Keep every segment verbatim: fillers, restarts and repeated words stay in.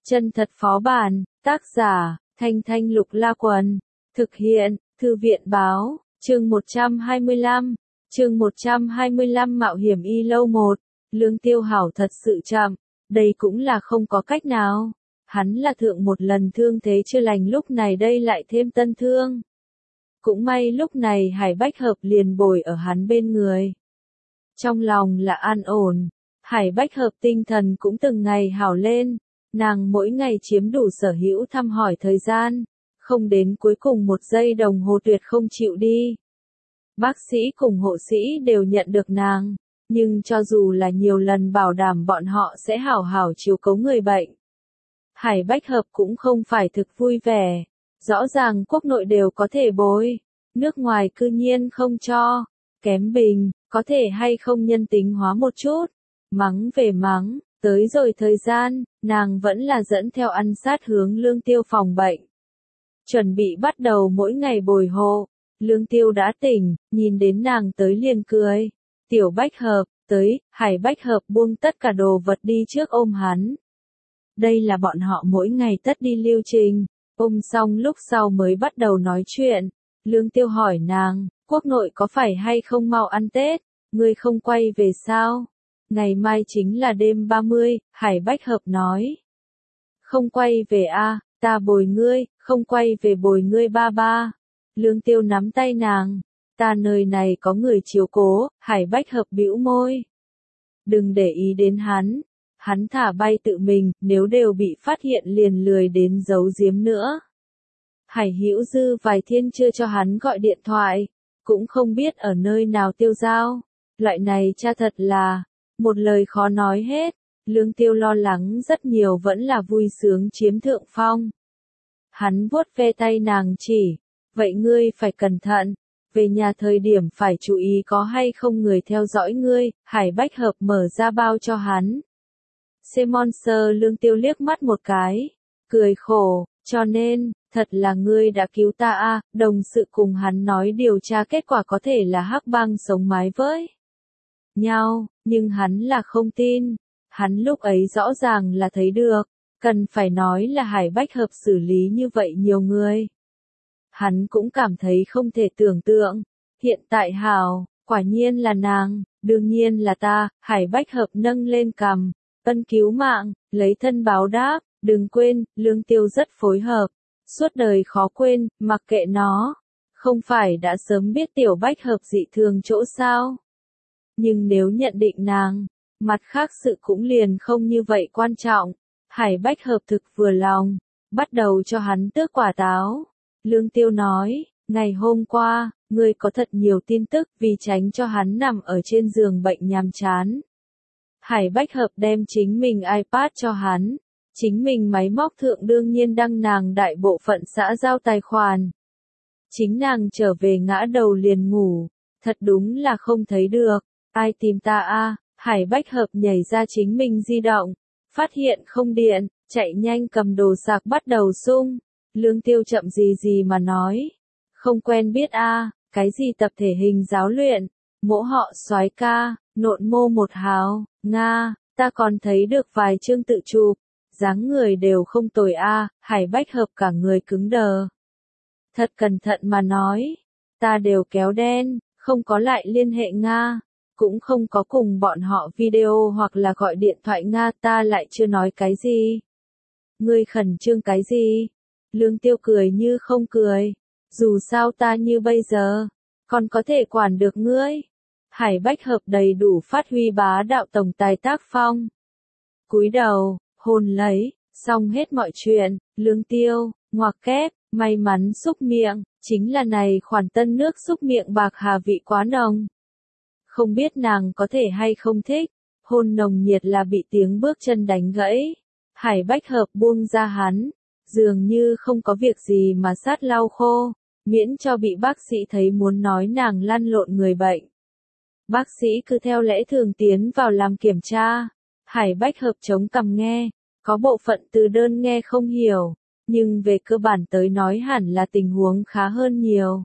Chân thật phó bản, tác giả, Thanh Thanh Lục La Quần, thực hiện, Thư viện báo, chương một trăm hai mươi lăm, chương một trăm hai mươi lăm mạo hiểm y lâu một, Lương Tiêu Hảo thật sự chậm, đây cũng là không có cách nào. Hắn là thượng một lần thương thế chưa lành, lúc này đây lại thêm tân thương. Cũng may lúc này Hải Bách Hợp liền bồi ở hắn bên người. Trong lòng là an ổn, Hải Bách Hợp tinh thần cũng từng ngày hảo lên, nàng mỗi ngày chiếm đủ sở hữu thăm hỏi thời gian, không đến cuối cùng một giây đồng hồ tuyệt không chịu đi. Bác sĩ cùng hộ sĩ đều nhận được nàng, nhưng cho dù là nhiều lần bảo đảm bọn họ sẽ hảo hảo chiếu cố người bệnh, Hải Bách Hợp cũng không phải thực vui vẻ. Rõ ràng quốc nội đều có thể bồi, nước ngoài cư nhiên không cho, kém bình, có thể hay không nhân tính hóa một chút. Mắng về mắng, tới rồi thời gian, nàng vẫn là dẫn theo ăn sát hướng Lương Tiêu phòng bệnh. Chuẩn bị bắt đầu mỗi ngày bồi hộ, Lương Tiêu đã tỉnh, nhìn đến nàng tới liền cười. Tiểu Bách Hợp, tới, Hải Bách Hợp buông tất cả đồ vật đi trước ôm hắn. Đây là bọn họ mỗi ngày tất đi lưu trình. Ôm xong lúc sau mới bắt đầu nói chuyện, Lương Tiêu hỏi nàng, quốc nội có phải hay không mau ăn Tết, ngươi không quay về sao? Ngày mai chính là đêm ba mươi, Hải Bách Hợp nói. Không quay về a, à, ta bồi ngươi, không quay về bồi ngươi ba ba. Lương Tiêu nắm tay nàng, ta nơi này có người chiếu cố, Hải Bách Hợp bĩu môi. Đừng để ý đến hắn. Hắn thả bay tự mình, nếu đều bị phát hiện liền lười đến giấu giếm nữa. Hải Hữu Dư vài thiên chưa cho hắn gọi điện thoại, cũng không biết ở nơi nào tiêu dao. Loại này cha thật là, một lời khó nói hết. Lương Tiêu lo lắng rất nhiều vẫn là vui sướng chiếm thượng phong. Hắn vuốt ve tay nàng chỉ, vậy ngươi phải cẩn thận, về nhà thời điểm phải chú ý có hay không người theo dõi ngươi. Hải Bách Hợp mở ra bao cho hắn. Semonser Lương Tiêu liếc mắt một cái, cười khổ, cho nên, thật là ngươi đã cứu ta a. À, đồng sự cùng hắn nói điều tra kết quả có thể là hắc bang sống mái với nhau, nhưng hắn là không tin, hắn lúc ấy rõ ràng là thấy được, cần phải nói là Hải Bách Hợp xử lý như vậy nhiều người. Hắn cũng cảm thấy không thể tưởng tượng, hiện tại hảo, quả nhiên là nàng, đương nhiên là ta. Hải Bách Hợp nâng lên cằm. Ân cứu mạng, lấy thân báo đáp, đừng quên, Lương Tiêu rất phối hợp, suốt đời khó quên, mặc kệ nó, không phải đã sớm biết Tiểu Bách Hợp dị thường chỗ sao. Nhưng nếu nhận định nàng, mặt khác sự cũng liền không như vậy quan trọng. Hải Bách Hợp thực vừa lòng, bắt đầu cho hắn tước quả táo. Lương Tiêu nói, ngày hôm qua, ngươi có thật nhiều tin tức, vì tránh cho hắn nằm ở trên giường bệnh nhàm chán. Hải Bách Hợp đem chính mình iPad cho hắn, chính mình máy móc thượng đương nhiên đăng nàng đại bộ phận xã giao tài khoản. Chính nàng trở về ngã đầu liền ngủ, thật đúng là không thấy được, ai tìm ta a? À? Hải Bách Hợp nhảy ra chính mình di động, phát hiện không điện, chạy nhanh cầm đồ sạc bắt đầu sung. Lương Tiêu chậm gì gì mà nói, không quen biết a, à, cái gì tập thể hình giáo luyện, mỗ họ soái ca, nộn mô một hào. Nga, ta còn thấy được vài chương tự chụp, dáng người đều không tồi a. À, Hải Bách Hợp cả người cứng đờ. Thật cẩn thận mà nói, ta đều kéo đen, không có lại liên hệ Nga, cũng không có cùng bọn họ video hoặc là gọi điện thoại Nga, ta lại chưa nói cái gì. Ngươi khẩn trương cái gì? Lương Tiêu cười như không cười, dù sao ta như bây giờ, còn có thể quản được ngươi. Hải Bách Hợp đầy đủ phát huy bá đạo tổng tài tác phong. Cúi đầu, hôn lấy, xong hết mọi chuyện, Lương Tiêu, ngoặc kép, may mắn xúc miệng, chính là này khoản tân nước xúc miệng bạc hà vị quá nồng. Không biết nàng có thể hay không thích, hôn nồng nhiệt là bị tiếng bước chân đánh gãy. Hải Bách Hợp buông ra hắn, dường như không có việc gì mà sát lau khô, miễn cho bị bác sĩ thấy muốn nói nàng lăn lộn người bệnh. Bác sĩ cứ theo lẽ thường tiến vào làm kiểm tra. Hải Bách Hợp chống cằm nghe, có bộ phận từ đơn nghe không hiểu, nhưng về cơ bản tới nói hẳn là tình huống khá hơn nhiều.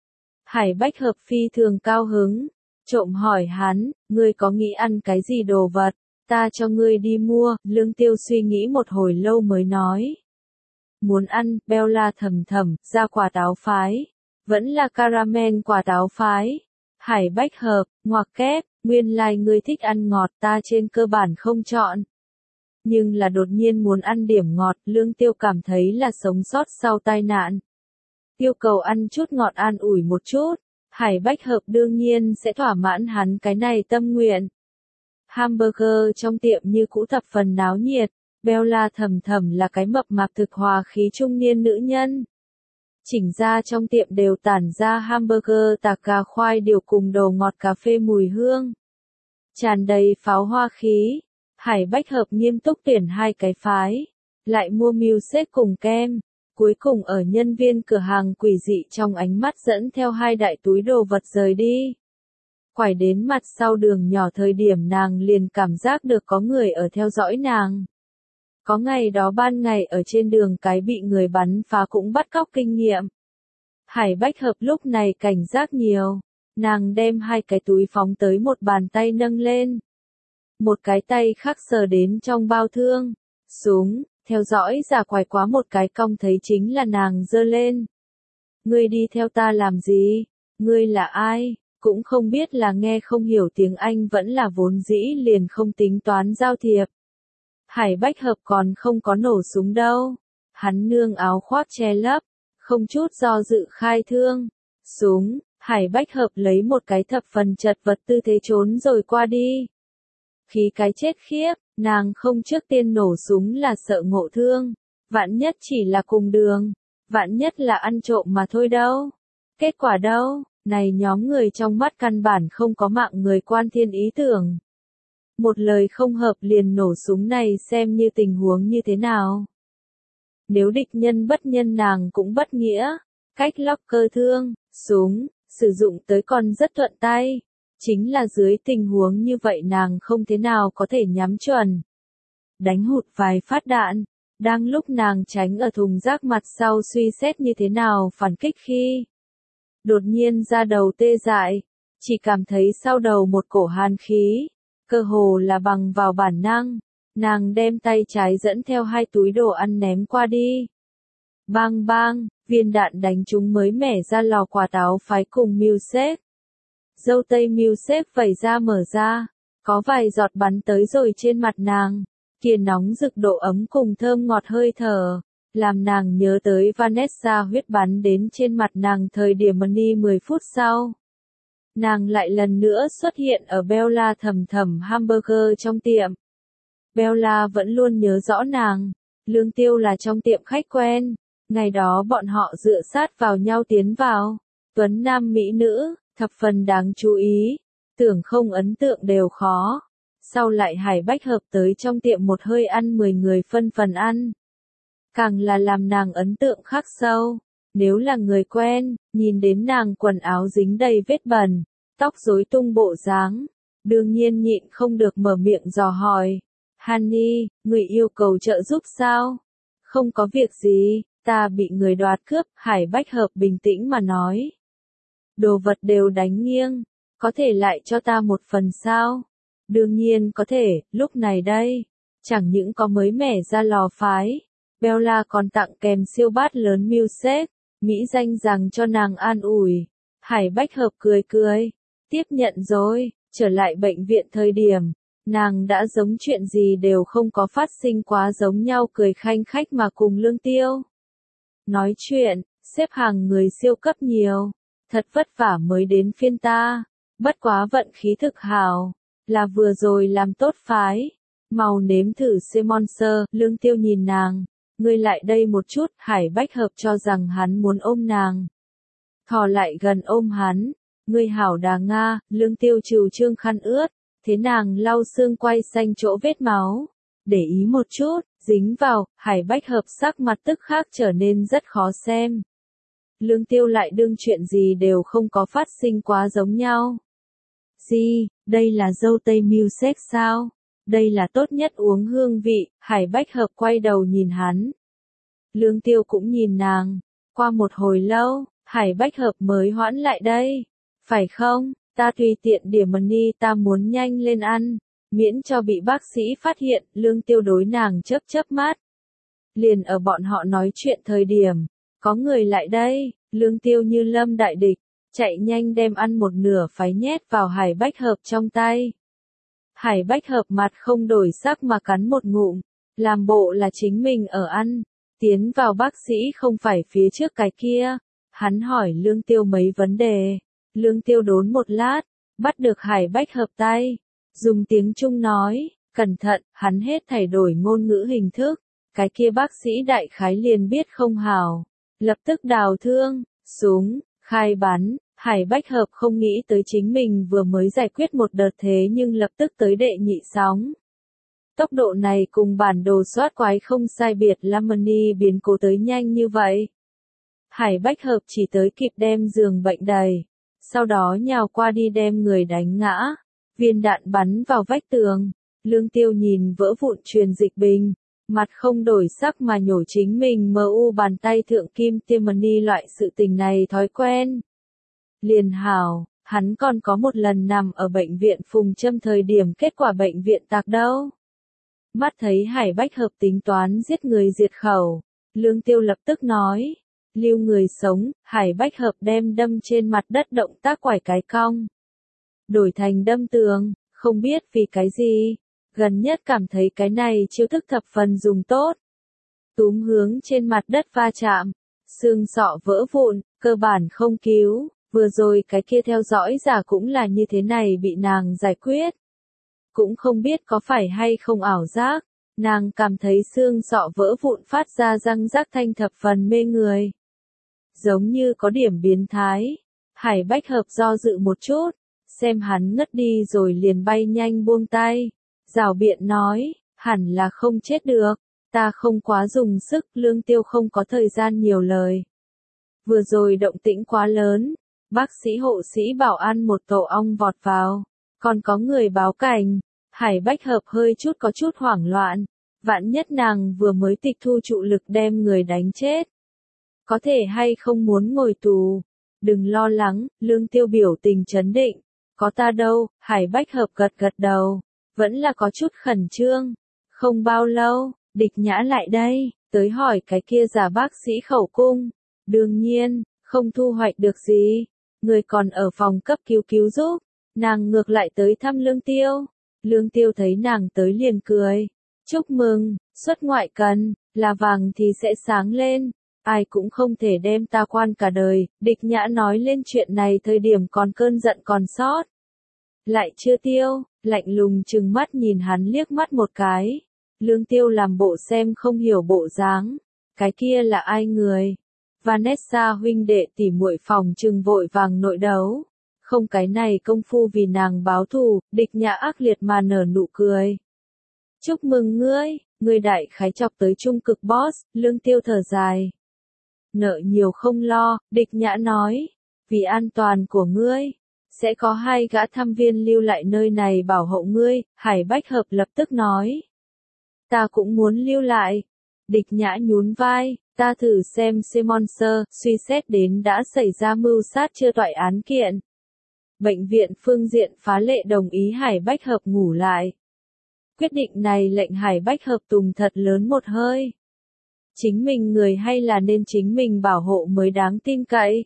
Hải Bách Hợp phi thường cao hứng, trộm hỏi hắn, ngươi có nghĩ ăn cái gì đồ vật? Ta cho ngươi đi mua, Lương Tiêu suy nghĩ một hồi lâu mới nói. Muốn ăn, Bella thầm thầm, ra quả táo phái. Vẫn là caramel quả táo phái. Hải bách hợp, ngoặc kép, nguyên lai like ngươi thích ăn ngọt, ta trên cơ bản không chọn. Nhưng là đột nhiên muốn ăn điểm ngọt, Lương Tiêu cảm thấy là sống sót sau tai nạn. Yêu cầu ăn chút ngọt an ủi một chút. Hải bách hợp đương nhiên sẽ thỏa mãn hắn cái này tâm nguyện. Hamburger trong tiệm như cũ thập phần náo nhiệt, Bella thầm thầm là cái mập mạp thực hòa khí trung niên nữ nhân. Chỉnh ra trong tiệm đều tản ra hamburger tạc gà khoai điều cùng đồ ngọt cà phê mùi hương. Tràn đầy pháo hoa khí, Hải bách hợp nghiêm túc tuyển hai cái phái, lại mua milkshake cùng kem. Cuối cùng ở nhân viên cửa hàng quỷ dị trong ánh mắt dẫn theo hai đại túi đồ vật rời đi. Quải đến mặt sau đường nhỏ thời điểm nàng liền cảm giác được có người ở theo dõi nàng. Có ngày đó ban ngày ở trên đường cái bị người bắn phá cũng bắt cóc kinh nghiệm. Hải bách hợp lúc này cảnh giác nhiều. Nàng đem hai cái túi phóng tới một bàn tay nâng lên. Một cái tay khác sờ đến trong bao thương. Súng, theo dõi giả quài quá một cái cong thấy chính là nàng giơ lên. Ngươi đi theo ta làm gì? Ngươi là ai? Cũng không biết là nghe không hiểu tiếng Anh vẫn là vốn dĩ liền không tính toán giao thiệp. Hải bách hợp còn không có nổ súng đâu. Hắn nương áo khoác che lấp, không chút do dự khai thương. Súng, Hải bách hợp lấy một cái thập phần chật vật tư thế trốn rồi qua đi. Khí cái chết khiếp, nàng không trước tiên nổ súng là sợ ngộ thương. Vạn nhất chỉ là cùng đường. Vạn nhất là ăn trộm mà thôi đâu. Kết quả đâu? Này nhóm người trong mắt căn bản không có mạng người quan thiên ý tưởng. Một lời không hợp liền nổ súng này xem như tình huống như thế nào. Nếu địch nhân bất nhân nàng cũng bất nghĩa. Cách lóc cơ thương, súng, sử dụng tới còn rất thuận tay. Chính là dưới tình huống như vậy nàng không thế nào có thể nhắm chuẩn. Đánh hụt vài phát đạn. Đang lúc nàng tránh ở thùng rác mặt sau suy xét như thế nào phản kích khi. Đột nhiên ra đầu tê dại, chỉ cảm thấy sau đầu một cổ hàn khí, cơ hồ là bằng vào bản năng, nàng đem tay trái dẫn theo hai túi đồ ăn ném qua đi. Bang bang, viên đạn đánh trúng mới mẻ ra lò quả táo phái cùng milkshake. Dâu tây milkshake vẩy ra mở ra, có vài giọt bắn tới rồi trên mặt nàng, kia nóng rực độ ấm cùng thơm ngọt hơi thở. Làm nàng nhớ tới Vanessa huyết bắn đến trên mặt nàng thời điểm Money mười phút sau. Nàng lại lần nữa xuất hiện ở Bella thầm thầm hamburger trong tiệm. Bella vẫn luôn nhớ rõ nàng. Lương Tiêu là trong tiệm khách quen. Ngày đó bọn họ dựa sát vào nhau tiến vào. Tuấn nam mỹ nữ, thập phần đáng chú ý. Tưởng không ấn tượng đều khó. Sau lại Hải bách hợp tới trong tiệm một hơi ăn mười người phân phần ăn. Càng là làm nàng ấn tượng khắc sâu. Nếu là người quen, nhìn đến nàng quần áo dính đầy vết bẩn, tóc rối tung bộ dáng, đương nhiên nhịn không được mở miệng dò hỏi. Honey, người yêu cầu trợ giúp sao? Không có việc gì, ta bị người đoạt cướp, Hải bách hợp bình tĩnh mà nói. Đồ vật đều đánh nghiêng, có thể lại cho ta một phần sao? Đương nhiên có thể, lúc này đây, chẳng những có mới mẻ ra lò phái. Bella còn tặng kèm siêu bát lớn milkshake, mỹ danh rằng cho nàng an ủi. Hải bách hợp cười cười, tiếp nhận rồi, trở lại bệnh viện thời điểm, nàng đã giống chuyện gì đều không có phát sinh quá giống nhau cười khanh khách mà cùng Lương Tiêu. Nói chuyện, xếp hàng người siêu cấp nhiều, thật vất vả mới đến phiên ta, bất quá vận khí thực hào, là vừa rồi làm tốt phái, màu nếm thử Semonster, Lương Tiêu nhìn nàng. Ngươi lại đây một chút, Hải bách hợp cho rằng hắn muốn ôm nàng. Thò lại gần ôm hắn, ngươi hảo đà Nga, Lương Tiêu trừ trương khăn ướt, thế nàng lau xương quai xanh chỗ vết máu. Để ý một chút, dính vào, Hải bách hợp sắc mặt tức khắc trở nên rất khó xem. Lương Tiêu lại đương chuyện gì đều không có phát sinh quá giống nhau. Gì, đây là dâu tây milkshake sao? Đây là tốt nhất uống hương vị, Hải bách hợp quay đầu nhìn hắn. Lương Tiêu cũng nhìn nàng, qua một hồi lâu, Hải bách hợp mới hoãn lại đây. Phải không, ta tùy tiện điểm Money ta muốn nhanh lên ăn. miễn cho bị bác sĩ phát hiện, Lương Tiêu đối nàng chớp chớp mắt. Liền ở bọn họ nói chuyện thời điểm, có người lại đây, Lương Tiêu như lâm đại địch, chạy nhanh đem ăn một nửa phái nhét vào Hải Bách Hợp trong tay. Hải Bách Hợp mặt không đổi sắc mà cắn một ngụm, làm bộ là chính mình ở ăn, tiến vào bác sĩ không phải phía trước cái kia. Hắn hỏi Lương Tiêu mấy vấn đề, Lương Tiêu đốn một lát, bắt được Hải Bách Hợp tay, dùng tiếng Trung nói, cẩn thận, hắn hết thảy đổi ngôn ngữ hình thức, cái kia bác sĩ đại khái liền biết không hào, lập tức đào thương, súng, khai bắn. Hải Bách Hợp không nghĩ tới chính mình vừa mới giải quyết một đợt thế nhưng lập tức tới đệ nhị sóng. Tốc độ này cùng bản đồ soát quái không sai biệt, Lamani biến cố tới nhanh như vậy. Hải Bách Hợp chỉ tới kịp đem giường bệnh đầy, sau đó nhào qua đi đem người đánh ngã, viên đạn bắn vào vách tường. Lương Tiêu nhìn vỡ vụn truyền dịch bình, mặt không đổi sắc mà nhổ chính mình mờ u bàn tay thượng kim tiêm mani loại sự tình này thói quen. Liền hào, hắn còn có một lần nằm ở bệnh viện phùng châm thời điểm kết quả bệnh viện tạc đâu. Mắt thấy Hải Bách Hợp tính toán giết người diệt khẩu, Lương Tiêu lập tức nói, lưu người sống. Hải Bách Hợp đem đâm trên mặt đất động tác quải cái cong, đổi thành đâm tường, không biết vì cái gì, gần nhất cảm thấy cái này chiêu thức thập phần dùng tốt. Túm hướng trên mặt đất va chạm, xương sọ vỡ vụn, cơ bản không cứu. Vừa rồi cái kia theo dõi giả cũng là như thế này bị nàng giải quyết. Cũng không biết có phải hay không ảo giác, nàng cảm thấy xương sọ vỡ vụn phát ra răng rắc thanh thập phần mê người. Giống như có điểm biến thái. Hải Bách Hợp do dự một chút, xem hắn ngất đi rồi liền bay nhanh buông tay. Rảo biện nói, hẳn là không chết được, ta không quá dùng sức. Lương Tiêu không có thời gian nhiều lời. Vừa rồi động tĩnh quá lớn. Bác sĩ hộ sĩ bảo an một tổ ong vọt vào, còn có người báo cảnh. Hải Bách Hợp hơi chút có chút hoảng loạn, vạn nhất nàng vừa mới tịch thu trụ lực đem người đánh chết. Có thể hay không muốn ngồi tù? Đừng lo lắng, Lương Tiêu biểu tình trấn định, có ta đâu. Hải Bách Hợp gật gật đầu, vẫn là có chút khẩn trương. Không bao lâu, Địch Nhã lại đây, tới hỏi cái kia giả bác sĩ khẩu cung. Đương nhiên, không thu hoạch được gì. Người còn ở phòng cấp cứu cứu giúp, nàng ngược lại tới thăm Lương Tiêu. Lương Tiêu thấy nàng tới liền cười. Chúc mừng, xuất ngoại cần, là vàng thì sẽ sáng lên. Ai cũng không thể đem ta quan cả đời. Địch Nhã nói lên chuyện này thời điểm còn cơn giận còn sót. Lại chưa tiêu, lạnh lùng trừng mắt nhìn hắn liếc mắt một cái. Lương Tiêu làm bộ xem không hiểu bộ dáng. Cái kia là ai người? Vanessa huynh đệ tỉ muội phòng trừng vội vàng nội đấu. Không cái này công phu vì nàng báo thù. Địch Nhã ác liệt mà nở nụ cười. Chúc mừng ngươi, ngươi đại khái chọc tới trung cực boss. Lương Tiêu thở dài. Nợ nhiều không lo, Địch Nhã nói. Vì an toàn của ngươi, sẽ có hai gã thăm viên lưu lại nơi này bảo hộ ngươi. Hải Bách Hợp lập tức nói. Ta cũng muốn lưu lại. Địch Nhã nhún vai. Ta thử xem Simonser, suy xét đến đã xảy ra mưu sát chưa toại án kiện. Bệnh viện phương diện phá lệ đồng ý Hải Bách Hợp ngủ lại. Quyết định này lệnh Hải Bách Hợp tùng thật lớn một hơi. Chính mình người hay là nên chính mình bảo hộ mới đáng tin cậy.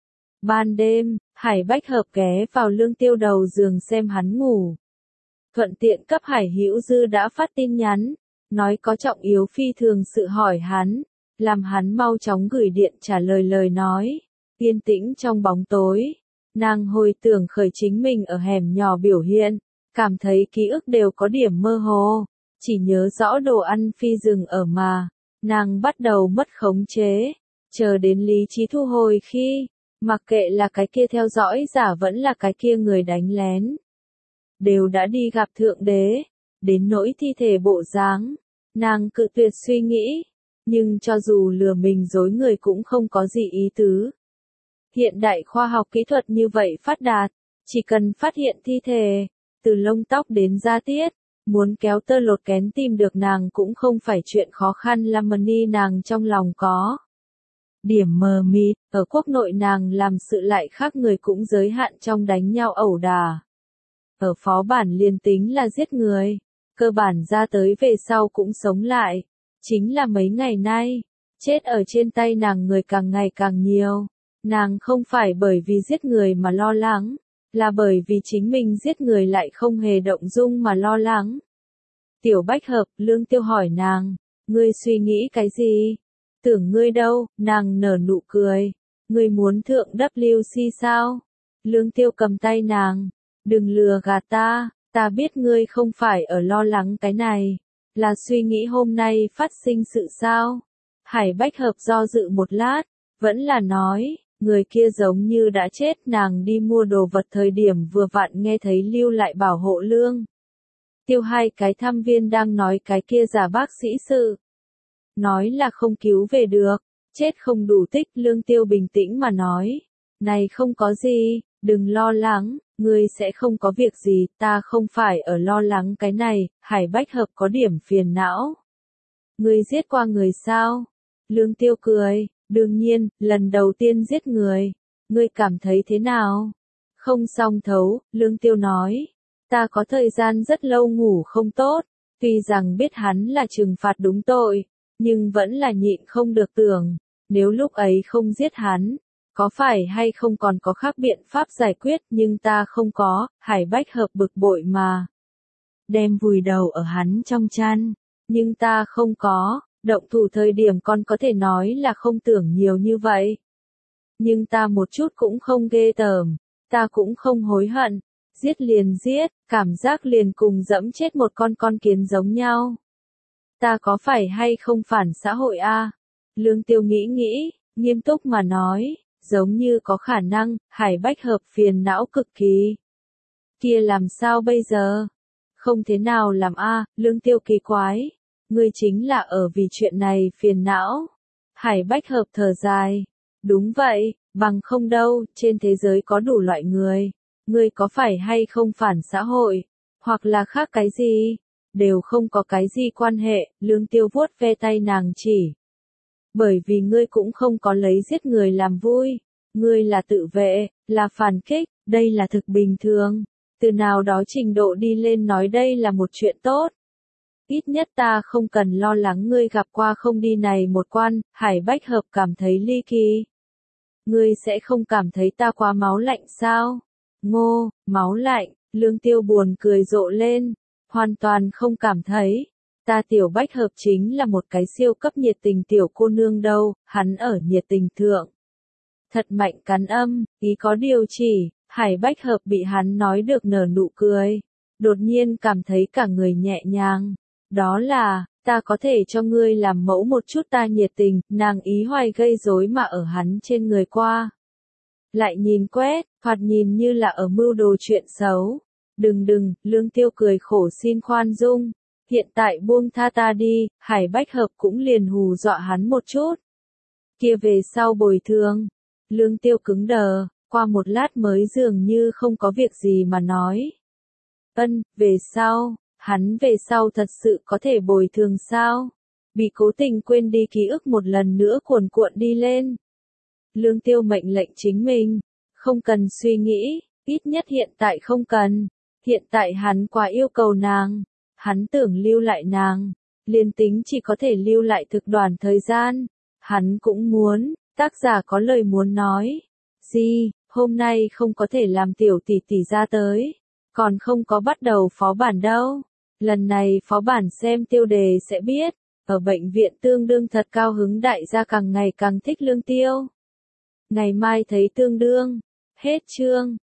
Ban đêm, Hải Bách Hợp ghé vào Lương Tiêu đầu giường xem hắn ngủ. Thuận tiện cấp Hải Hữu Dư đã phát tin nhắn, nói có trọng yếu phi thường sự hỏi hắn. Làm hắn mau chóng gửi điện trả lời lời nói. Yên tĩnh trong bóng tối, nàng hồi tưởng khởi chính mình ở hẻm nhỏ biểu hiện, cảm thấy ký ức đều có điểm mơ hồ, chỉ nhớ rõ đồ ăn phi rừng ở mà, nàng bắt đầu mất khống chế, chờ đến lý trí thu hồi khi, mặc kệ là cái kia theo dõi giả vẫn là cái kia người đánh lén, đều đã đi gặp Thượng Đế, đến nỗi thi thể bộ dáng, nàng cự tuyệt suy nghĩ. Nhưng cho dù lừa mình dối người cũng không có gì ý tứ. Hiện đại khoa học kỹ thuật như vậy phát đạt, chỉ cần phát hiện thi thể, từ lông tóc đến da tiết, muốn kéo tơ lột kén tìm được nàng cũng không phải chuyện khó khăn. Lamani nàng trong lòng có điểm mờ mịt, ở quốc nội nàng làm sự lại khác người cũng giới hạn trong đánh nhau ẩu đả. ở phó bản liền tính là giết người, cơ bản ra tới về sau cũng sống lại. Chính là mấy ngày nay, chết ở trên tay nàng người càng ngày càng nhiều. Nàng không phải bởi vì giết người mà lo lắng, là bởi vì chính mình giết người lại không hề động dung mà lo lắng. Tiểu Bách Hợp, Lương Tiêu hỏi nàng, ngươi suy nghĩ cái gì? Tưởng ngươi đâu? Nàng nở nụ cười. Ngươi muốn thượng W C sao? Lương Tiêu cầm tay nàng. Đừng lừa gạt ta, ta biết ngươi không phải ở lo lắng cái này. Là suy nghĩ hôm nay phát sinh sự sao? Hải Bách Hợp do dự một lát, vẫn là nói, người kia giống như đã chết. Nàng đi mua đồ vật thời điểm vừa vặn nghe thấy lưu lại bảo hộ Lương Tiêu hai cái thăm viên đang nói cái kia giả bác sĩ sự. Nói là không cứu về được, chết không đủ tích. Lương Tiêu bình tĩnh mà nói, này không có gì, đừng lo lắng, ngươi sẽ không có việc gì, ta không phải ở lo lắng cái này. Hải Bách Hợp có điểm phiền não. Ngươi giết qua người sao? Lương Tiêu cười, đương nhiên, lần đầu tiên giết người. Ngươi cảm thấy thế nào? Không song thấu, Lương Tiêu nói. Ta có thời gian rất lâu ngủ không tốt, tuy rằng biết hắn là trừng phạt đúng tội, nhưng vẫn là nhịn không được tưởng, nếu lúc ấy không giết hắn, có phải hay không còn có khác biện pháp giải quyết, nhưng ta không có. Hải Bách Hợp bực bội mà đem vùi đầu ở hắn trong chăn, nhưng ta không có, động thủ thời điểm con có thể nói là không tưởng nhiều như vậy. Nhưng ta một chút cũng không ghê tởm, ta cũng không hối hận, giết liền giết, cảm giác liền cùng dẫm chết một con con kiến giống nhau. Ta có phải hay không phản xã hội a? Lương Tiêu nghĩ nghĩ, nghiêm túc mà nói, giống như có khả năng. Hải Bách Hợp phiền não cực kỳ. Kia làm sao bây giờ? Không thế nào làm a? Lương Tiêu kỳ quái, ngươi chính là ở vì chuyện này phiền não. Hải Bách Hợp thở dài, đúng vậy, bằng không đâu, trên thế giới có đủ loại người. Ngươi có phải hay không phản xã hội, hoặc là khác cái gì, đều không có cái gì quan hệ. Lương Tiêu vuốt ve tay nàng chỉ. Bởi vì ngươi cũng không có lấy giết người làm vui, ngươi là tự vệ, là phản kích, đây là thực bình thường. Từ nào đó trình độ đi lên nói đây là một chuyện tốt. Ít nhất ta không cần lo lắng ngươi gặp qua không đi này một quan. Hải Bách Hợp cảm thấy ly kỳ. Ngươi sẽ không cảm thấy ta quá máu lạnh sao? Ngô, máu lạnh. Lương Tiêu buồn cười rộ lên, hoàn toàn không cảm thấy. Ta Tiểu Bách Hợp chính là một cái siêu cấp nhiệt tình tiểu cô nương đâu. Hắn ở nhiệt tình thượng thật mạnh cắn âm, ý có điều chỉ. Hải Bách Hợp bị hắn nói được nở nụ cười, đột nhiên cảm thấy cả người nhẹ nhàng. Đó là, ta có thể cho ngươi làm mẫu một chút ta nhiệt tình. Nàng ý hoài gây rối mà ở hắn trên người qua lại nhìn quét, thoạt nhìn như là ở mưu đồ chuyện xấu. Đừng đừng, Lương Tiêu cười khổ xin khoan dung, hiện tại buông tha ta đi. Hải Bách Hợp cũng liền hù dọa hắn một chút. Kia về sau bồi thường. Lương Tiêu cứng đờ, qua một lát mới dường như không có việc gì mà nói. Ân, về sau, hắn về sau thật sự có thể bồi thường sao? Bị cố tình quên đi ký ức một lần nữa cuồn cuộn đi lên. Lương Tiêu mệnh lệnh chính mình, không cần suy nghĩ, ít nhất hiện tại không cần. Hiện tại hắn quá yêu cầu nàng, hắn tưởng lưu lại nàng, liền tính chỉ có thể lưu lại thực đoàn thời gian, hắn cũng muốn. Tác giả có lời muốn nói. Gì, hôm nay không có thể làm tiểu tỷ tỷ ra tới, còn không có bắt đầu phó bản đâu. Lần này phó bản xem tiêu đề sẽ biết, ở bệnh viện tương đương thật cao hứng, đại gia càng ngày càng thích Lương Tiêu. Ngày mai thấy tương đương. Hết chương.